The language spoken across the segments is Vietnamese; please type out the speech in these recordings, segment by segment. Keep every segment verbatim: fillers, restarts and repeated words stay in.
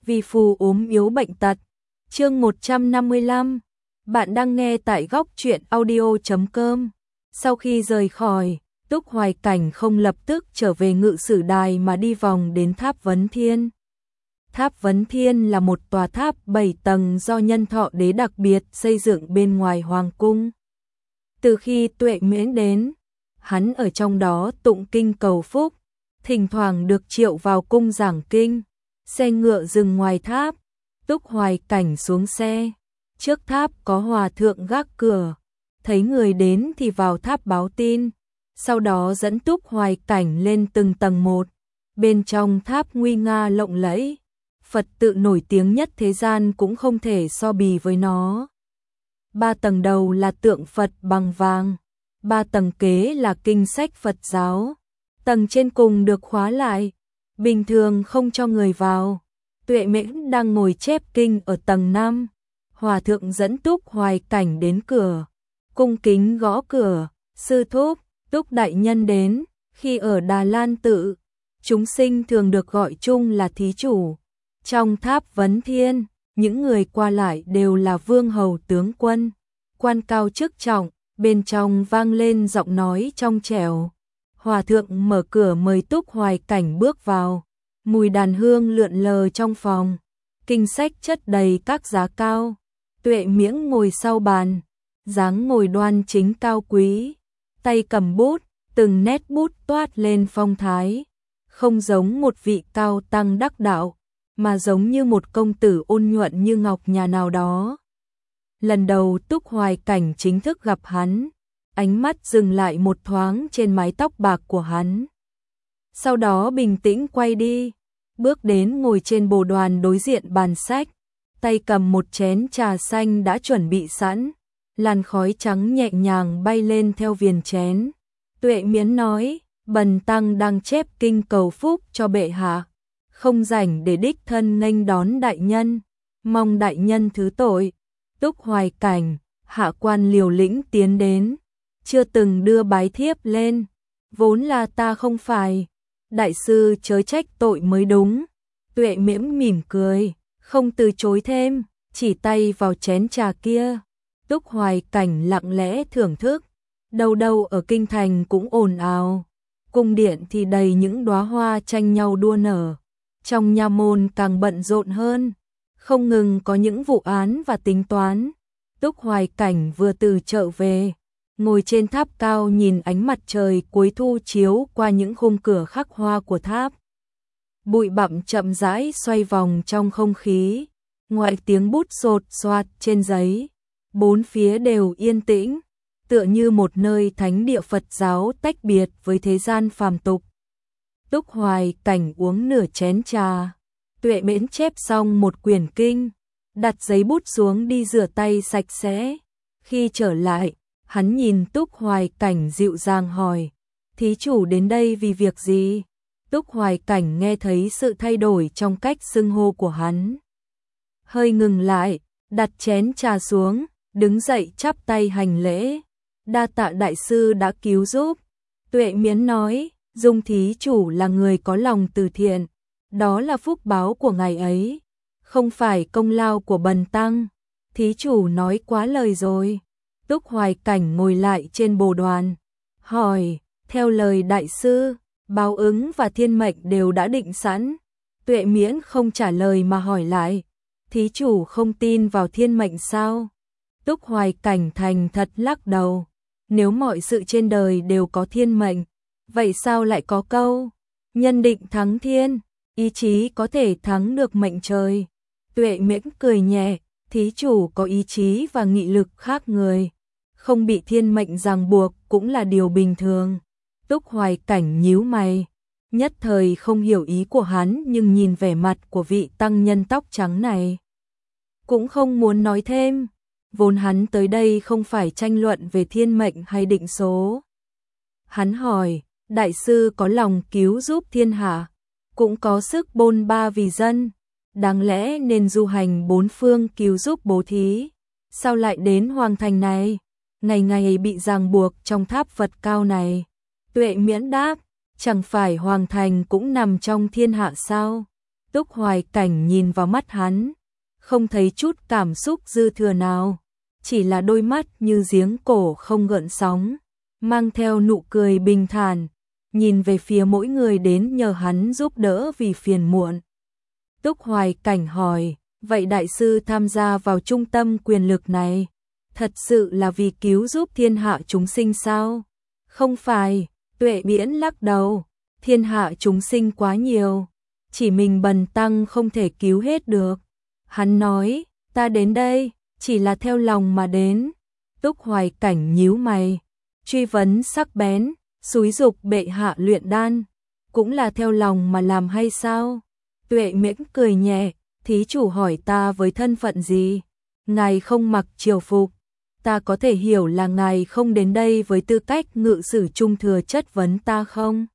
vì phù ốm yếu bệnh tật. Chương một trăm năm mươi lăm. Bạn đang nghe tại góc truyện audio chấm com. Sau khi rời khỏi, Túc Hoài Cảnh không lập tức trở về Ngự Sử Đài mà đi vòng đến Tháp Vấn Thiên. Tháp Vấn Thiên là một tòa tháp bảy tầng do Nhân Thọ Đế đặc biệt xây dựng bên ngoài hoàng cung. Từ khi Tuệ Miễn đến, hắn ở trong đó tụng kinh cầu phúc, thỉnh thoảng được triệu vào cung giảng kinh. Xe ngựa dừng ngoài tháp, Túc Hoài Cảnh xuống xe. Trước tháp có hòa thượng gác cửa, thấy người đến thì vào tháp báo tin, sau đó dẫn Túc Hoài Cảnh lên từng tầng một. Bên trong tháp nguy nga lộng lẫy, Phật tự nổi tiếng nhất thế gian cũng không thể so bì với nó. Ba tầng đầu là tượng Phật bằng vàng, ba tầng kế là kinh sách Phật giáo, tầng trên cùng được khóa lại, bình thường không cho người vào. Tuệ Miễn đang ngồi chép kinh ở tầng năm, hòa thượng dẫn Túc Hoài Cảnh đến cửa, cung kính gõ cửa, sư thúc, Túc đại nhân đến. Khi ở Đà Lan tự, chúng sinh thường được gọi chung là thí chủ. Trong tháp Vấn Thiên, những người qua lại đều là vương hầu tướng quân, quan cao chức trọng. Bên trong vang lên giọng nói trong trẻo. Hòa thượng mở cửa mời Túc Hoài Cảnh bước vào. Mùi đàn hương lượn lờ trong phòng, kinh sách chất đầy các giá cao. Tuệ Miễn ngồi sau bàn, dáng ngồi đoan chính cao quý, tay cầm bút, từng nét bút toát lên phong thái, không giống một vị cao tăng đắc đạo, mà giống như một công tử ôn nhuận như ngọc nhà nào đó. Lần đầu Túc Hoài Cảnh chính thức gặp hắn, ánh mắt dừng lại một thoáng trên mái tóc bạc của hắn. Sau đó bình tĩnh quay đi, bước đến ngồi trên bồ đoàn đối diện bàn sách, tay cầm một chén trà xanh đã chuẩn bị sẵn, làn khói trắng nhẹ nhàng bay lên theo viền chén. Tuệ Miễn nói, bần tăng đang chép kinh cầu phúc cho bệ hạ, không rảnh để đích thân nghênh đón đại nhân, mong đại nhân thứ tội. Túc Hoài Cảnh, hạ quan liều lĩnh tiến đến, chưa từng đưa bái thiếp lên, vốn là ta không phải, đại sư chớ trách tội mới đúng. Tuệ Miễn mỉm cười, không từ chối thêm, chỉ tay vào chén trà kia. Túc Hoài Cảnh lặng lẽ thưởng thức, đâu đâu ở kinh thành cũng ồn ào, cung điện thì đầy những đóa hoa tranh nhau đua nở, trong nha môn càng bận rộn hơn, không ngừng có những vụ án và tính toán. Túc Hoài Cảnh vừa từ chợ về, ngồi trên tháp cao nhìn ánh mặt trời cuối thu chiếu qua những khung cửa khắc hoa của tháp. Bụi bặm chậm rãi xoay vòng trong không khí, ngoại tiếng bút sột soạt trên giấy, bốn phía đều yên tĩnh, tựa như một nơi thánh địa Phật giáo tách biệt với thế gian phàm tục. Túc Hoài Cảnh uống nửa chén trà, Tuệ Miễn chép xong một quyển kinh, đặt giấy bút xuống đi rửa tay sạch sẽ. Khi trở lại, hắn nhìn Túc Hoài Cảnh dịu dàng hỏi, thí chủ đến đây vì việc gì? Túc Hoài Cảnh nghe thấy sự thay đổi trong cách xưng hô của hắn, hơi ngừng lại, đặt chén trà xuống, đứng dậy chắp tay hành lễ, đa tạ đại sư đã cứu giúp. Tuệ Miễn nói, Dung thí chủ là người có lòng từ thiện, đó là phúc báo của ngài ấy, không phải công lao của bần tăng. Thí chủ nói quá lời rồi. Túc Hoài Cảnh ngồi lại trên bồ đoàn, hỏi, theo lời đại sư, báo ứng và thiên mệnh đều đã định sẵn. Tuệ Miễn không trả lời mà hỏi lại, thí chủ không tin vào thiên mệnh sao? Túc Hoài Cảnh thành thật lắc đầu, nếu mọi sự trên đời đều có thiên mệnh, vậy sao lại có câu, nhân định thắng thiên, ý chí có thể thắng được mệnh trời? Tuệ Miễn cười nhẹ, thí chủ có ý chí và nghị lực khác người, không bị thiên mệnh ràng buộc cũng là điều bình thường. Túc Hoài Cảnh nhíu mày, nhất thời không hiểu ý của hắn, nhưng nhìn vẻ mặt của vị tăng nhân tóc trắng này, cũng không muốn nói thêm. Vốn hắn tới đây không phải tranh luận về thiên mệnh hay định số. Hắn hỏi, đại sư có lòng cứu giúp thiên hạ, cũng có sức bôn ba vì dân, đáng lẽ nên du hành bốn phương cứu giúp bố thí, sao lại đến hoàng thành này, ngày ngày bị ràng buộc trong tháp Phật cao này? Tuệ Miễn đáp, chẳng phải hoàng thành cũng nằm trong thiên hạ sao? Túc Hoài Cảnh nhìn vào mắt hắn, không thấy chút cảm xúc dư thừa nào, chỉ là đôi mắt như giếng cổ không gợn sóng, mang theo nụ cười bình thản, nhìn về phía mỗi người đến nhờ hắn giúp đỡ vì phiền muộn. Túc Hoài Cảnh hỏi, vậy đại sư tham gia vào trung tâm quyền lực này, thật sự là vì cứu giúp thiên hạ chúng sinh sao? Không phải, Tuệ Miễn lắc đầu, thiên hạ chúng sinh quá nhiều, chỉ mình Bần Tăng không thể cứu hết được. Hắn nói, ta đến đây, chỉ là theo lòng mà đến. Túc Hoài Cảnh nhíu mày, truy vấn sắc bén, xúi dục bệ hạ luyện đan, cũng là theo lòng mà làm hay sao? Tuệ Miễn cười nhẹ, thí chủ hỏi ta với thân phận gì? Ngài không mặc triều phục, ta có thể hiểu là ngài không đến đây với tư cách ngự sử trung thừa chất vấn ta không?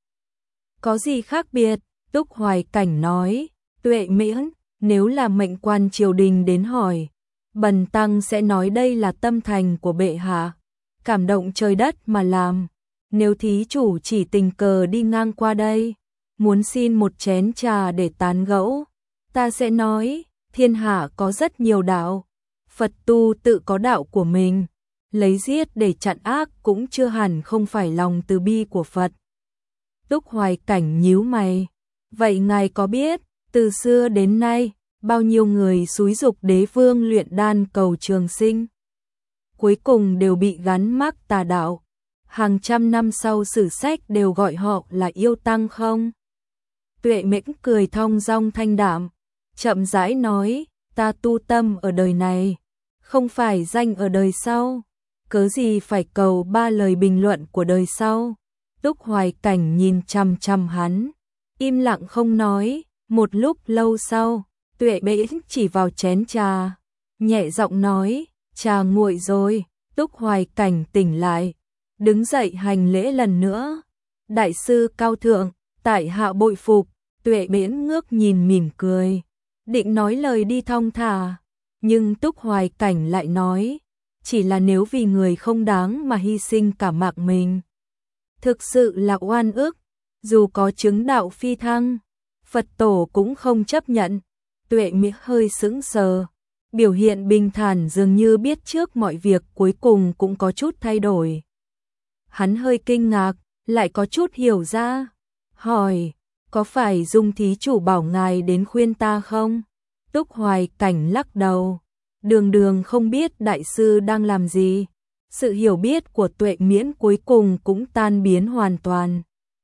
Có gì khác biệt? Túc Hoài Cảnh nói, Tuệ Miễn, nếu là mệnh quan triều đình đến hỏi, Bần Tăng sẽ nói đây là tâm thành của bệ hạ, cảm động trời đất mà làm. Nếu thí chủ chỉ tình cờ đi ngang qua đây, muốn xin một chén trà để tán gẫu, ta sẽ nói, thiên hạ có rất nhiều đạo, Phật tu tự có đạo của mình, lấy giết để chặn ác cũng chưa hẳn không phải lòng từ bi của Phật. Túc Hoài Cảnh nhíu mày, vậy ngài có biết, từ xưa đến nay, bao nhiêu người xúi dục đế vương luyện đan cầu trường sinh, cuối cùng đều bị gắn mác tà đạo, hàng trăm năm sau sử sách đều gọi họ là yêu tăng không? Tuệ Miễn cười thong dong thanh đạm, chậm rãi nói, ta tu tâm ở đời này, không phải danh ở đời sau, cớ gì phải cầu ba lời bình luận của đời sau. Túc Hoài Cảnh nhìn chằm chằm hắn, im lặng không nói, một lúc lâu sau, Tuệ Miễn chỉ vào chén trà, nhẹ giọng nói, trà nguội rồi. Túc Hoài Cảnh tỉnh lại, đứng dậy hành lễ lần nữa. Đại sư cao thượng, tại hạ bội phục. Tuệ Miễn ngước nhìn mỉm cười, định nói lời đi thong thả, nhưng Túc Hoài Cảnh lại nói, chỉ là nếu vì người không đáng mà hy sinh cả mạng mình, thực sự là oan ức, dù có chứng đạo phi thăng, Phật tổ cũng không chấp nhận. Tuệ Miễn hơi sững sờ, biểu hiện bình thản dường như biết trước mọi việc cuối cùng cũng có chút thay đổi. Hắn hơi kinh ngạc, lại có chút hiểu ra, hỏi, có phải Dung thí chủ bảo ngài đến khuyên ta không? Túc Hoài Cảnh lắc đầu, đường đường không biết đại sư đang làm gì. Sự hiểu biết của Tuệ Miễn cuối cùng cũng tan biến hoàn toàn.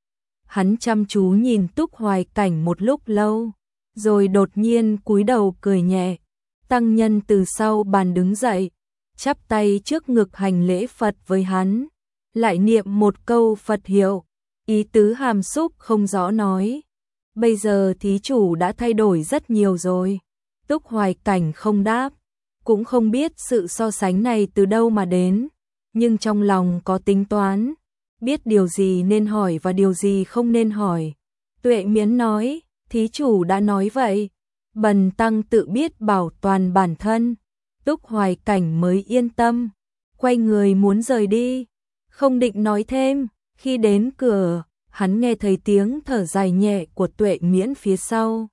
Hắn chăm chú nhìn Túc Hoài Cảnh một lúc lâu, rồi đột nhiên cúi đầu cười nhẹ. Tăng nhân từ sau bàn đứng dậy, chắp tay trước ngực hành lễ Phật với hắn, lại niệm một câu Phật hiệu, ý tứ hàm xúc không rõ nói. Bây giờ thí chủ đã thay đổi rất nhiều rồi. Túc Hoài Cảnh không đáp, cũng không biết sự so sánh này từ đâu mà đến, nhưng trong lòng có tính toán, biết điều gì nên hỏi và điều gì không nên hỏi. Tuệ Miễn nói, thí chủ đã nói vậy, Bần Tăng tự biết bảo toàn bản thân. Túc Hoài Cảnh mới yên tâm, quay người muốn rời đi, không định nói thêm. Khi đến cửa, hắn nghe thấy tiếng thở dài nhẹ của Tuệ Miễn phía sau.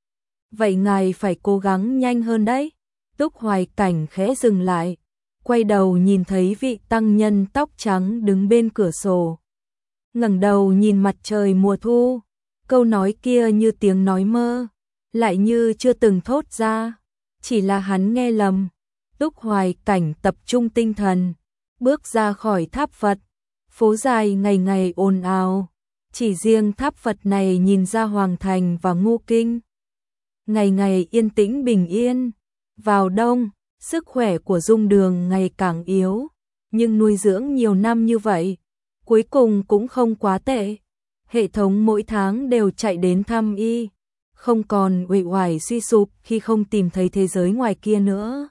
Vậy ngài phải cố gắng nhanh hơn đấy. Túc Hoài Cảnh khẽ dừng lại, quay đầu nhìn thấy vị tăng nhân tóc trắng đứng bên cửa sổ, ngẩng đầu nhìn mặt trời mùa thu. Câu nói kia như tiếng nói mơ, lại như chưa từng thốt ra, chỉ là hắn nghe lầm. Túc Hoài Cảnh tập trung tinh thần, bước ra khỏi tháp Phật. Phố dài ngày ngày ồn ào, chỉ riêng tháp Phật này nhìn ra Hoàng Thành và Ngô Kinh, ngày ngày yên tĩnh bình yên. Vào đông, sức khỏe của Dung Đường ngày càng yếu, nhưng nuôi dưỡng nhiều năm như vậy, cuối cùng cũng không quá tệ. Hệ thống mỗi tháng đều chạy đến thăm y, không còn uể oải suy sụp khi không tìm thấy thế giới ngoài kia nữa.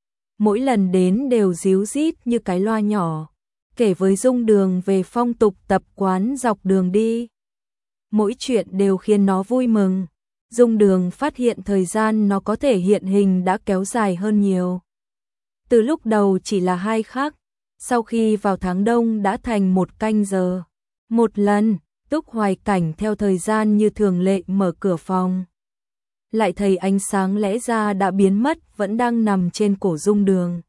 Mỗi lần đến đều ríu rít như cái loa nhỏ, kể với Dung Đường về phong tục tập quán dọc đường đi. Mỗi chuyện đều khiến nó vui mừng. Dung Đường phát hiện thời gian nó có thể hiện hình đã kéo dài hơn nhiều. Từ lúc đầu chỉ là hai khắc, sau khi vào tháng đông đã thành một canh giờ. Một lần, Túc Hoài Cảnh theo thời gian như thường lệ mở cửa phòng. lại thấy ánh sáng lẽ ra đã biến mất vẫn đang nằm trên cổ Dung Đường.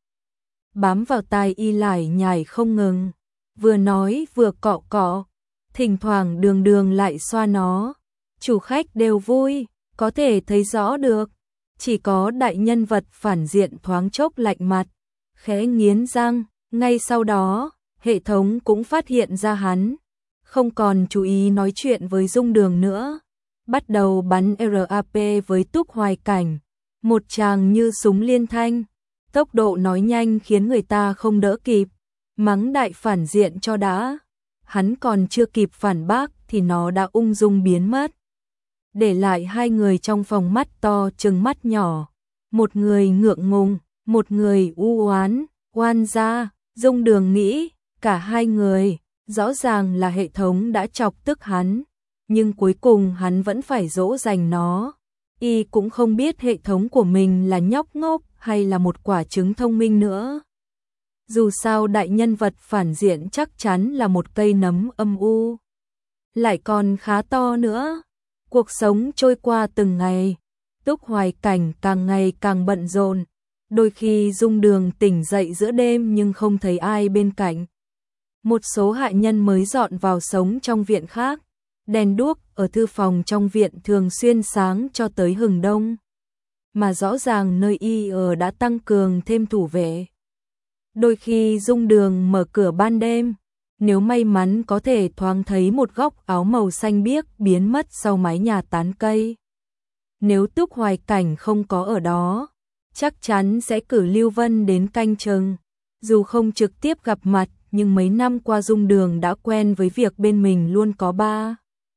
Bám vào tai y lải nhải không ngừng, vừa nói vừa cọ cọ, thỉnh thoảng Đường Đường lại xoa nó. Chủ khách đều vui, có thể thấy rõ được, chỉ có đại nhân vật phản diện thoáng chốc lạnh mặt, khẽ nghiến răng, ngay sau đó, hệ thống cũng phát hiện ra hắn, không còn chú ý nói chuyện với Dung Đường nữa, bắt đầu bắn rap với Túc Hoài Cảnh, một tràng như súng liên thanh, tốc độ nói nhanh khiến người ta không đỡ kịp, mắng đại phản diện cho đã, hắn còn chưa kịp phản bác thì nó đã ung dung biến mất. Để lại hai người trong phòng mắt to trừng mắt nhỏ, một người ngượng ngùng, một người u oán, oan gia. Dung Đường nghĩ, cả hai người, rõ ràng là hệ thống đã chọc tức hắn, nhưng cuối cùng hắn vẫn phải dỗ dành nó. Y cũng không biết hệ thống của mình là nhóc ngốc hay là một quả trứng thông minh nữa. Dù sao đại nhân vật phản diện chắc chắn là một cây nấm âm u, lại còn khá to nữa. Cuộc sống trôi qua từng ngày, Túc Hoài Cảnh càng ngày càng bận rộn. Đôi khi Dung Đường tỉnh dậy giữa đêm nhưng không thấy ai bên cạnh. Một số hạ nhân mới dọn vào sống trong viện khác. Đèn đuốc ở thư phòng trong viện thường xuyên sáng cho tới hừng đông. Mà rõ ràng nơi y ở đã tăng cường thêm thủ vệ. Đôi khi Dung Đường mở cửa ban đêm, nếu may mắn có thể thoáng thấy một góc áo màu xanh biếc biến mất sau mái nhà tán cây. Nếu Túc Hoài Cảnh không có ở đó, chắc chắn sẽ cử Lưu Vân đến canh chừng. Dù không trực tiếp gặp mặt, nhưng mấy năm qua Dung Đường đã quen với việc bên mình luôn có ba,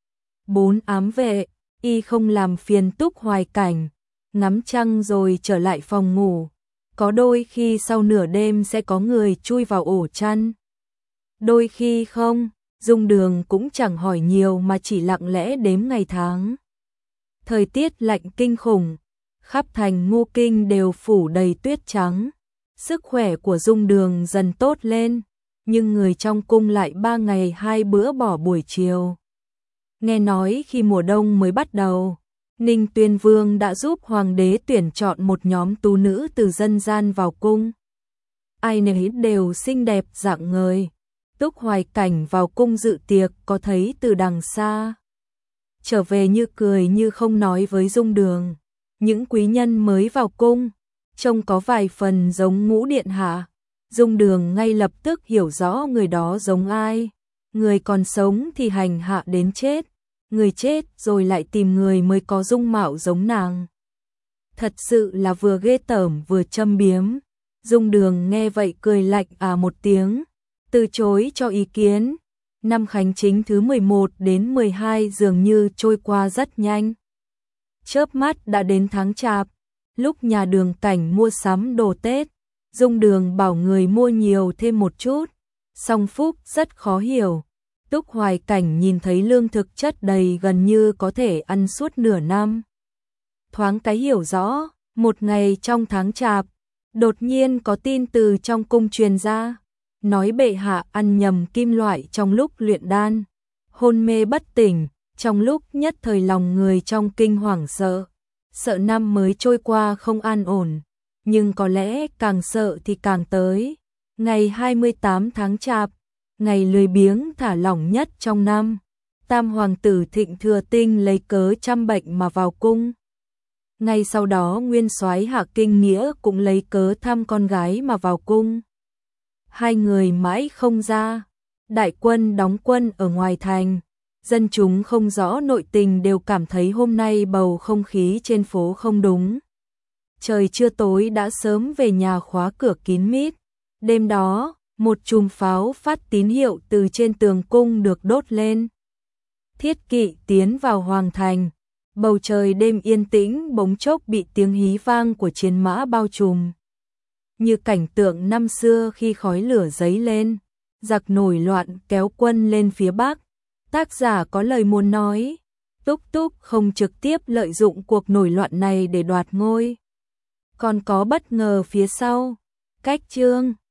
bốn ám vệ, y không làm phiền Túc Hoài Cảnh, ngắm trăng rồi trở lại phòng ngủ. Có đôi khi sau nửa đêm sẽ có người chui vào ổ chăn. Đôi khi không, Dung Đường cũng chẳng hỏi nhiều mà chỉ lặng lẽ đếm ngày tháng. Thời tiết lạnh kinh khủng, khắp thành Ngô Kinh đều phủ đầy tuyết trắng. Sức khỏe của Dung Đường dần tốt lên, nhưng người trong cung lại ba ngày hai bữa bỏ buổi chiều. Nghe nói khi mùa đông mới bắt đầu, Ninh Tuyên Vương đã giúp hoàng đế tuyển chọn một nhóm tú nữ từ dân gian vào cung. Ai nấy đều xinh đẹp rạng ngời. Túc Hoài Cảnh vào cung dự tiệc có thấy từ đằng xa. Trở về như cười như không nói với Dung Đường. Những quý nhân mới vào cung, trông có vài phần giống Ngũ Điện Hạ. Dung Đường ngay lập tức hiểu rõ người đó giống ai. Người còn sống thì hành hạ đến chết, người chết rồi lại tìm người mới có dung mạo giống nàng. Thật sự là vừa ghê tởm vừa châm biếm. Dung Đường nghe vậy cười lạnh à một tiếng, từ chối cho ý kiến. Năm Khánh Chính thứ mười một đến mười hai dường như trôi qua rất nhanh. Chớp mắt đã đến tháng Chạp, lúc nhà Đường Cảnh mua sắm đồ Tết, Dung Đường bảo người mua nhiều thêm một chút. Song Phúc rất khó hiểu. Túc Hoài Cảnh nhìn thấy lương thực chất đầy gần như có thể ăn suốt nửa năm. Thoáng cái hiểu rõ, một ngày trong tháng Chạp, đột nhiên có tin từ trong cung truyền ra, nói bệ hạ ăn nhầm kim loại trong lúc luyện đan, hôn mê bất tỉnh, trong lúc nhất thời lòng người trong kinh hoảng sợ, sợ năm mới trôi qua không an ổn, nhưng có lẽ càng sợ thì càng tới. Ngày hai mươi tám tháng Chạp, ngày lười biếng thả lỏng nhất trong năm, Tam hoàng tử Thịnh Thừa Tinh lấy cớ chăm bệnh mà vào cung. Ngay sau đó nguyên soái Hạ Kinh Nghĩa cũng lấy cớ thăm con gái mà vào cung. Hai người mãi không ra, đại quân đóng quân ở ngoài thành, dân chúng không rõ nội tình đều cảm thấy hôm nay bầu không khí trên phố không đúng. Trời chưa tối đã sớm về nhà khóa cửa kín mít. Đêm đó, một chùm pháo phát tín hiệu từ trên tường cung được đốt lên. Thiết kỵ tiến vào hoàng thành, bầu trời đêm yên tĩnh bỗng chốc bị tiếng hí vang của chiến mã bao trùm. Như cảnh tượng năm xưa khi khói lửa dấy lên, giặc nổi loạn kéo quân lên phía bắc. Tác giả có lời muốn nói, Túc Túc không trực tiếp lợi dụng cuộc nổi loạn này để đoạt ngôi. Còn có bất ngờ phía sau. Cách chương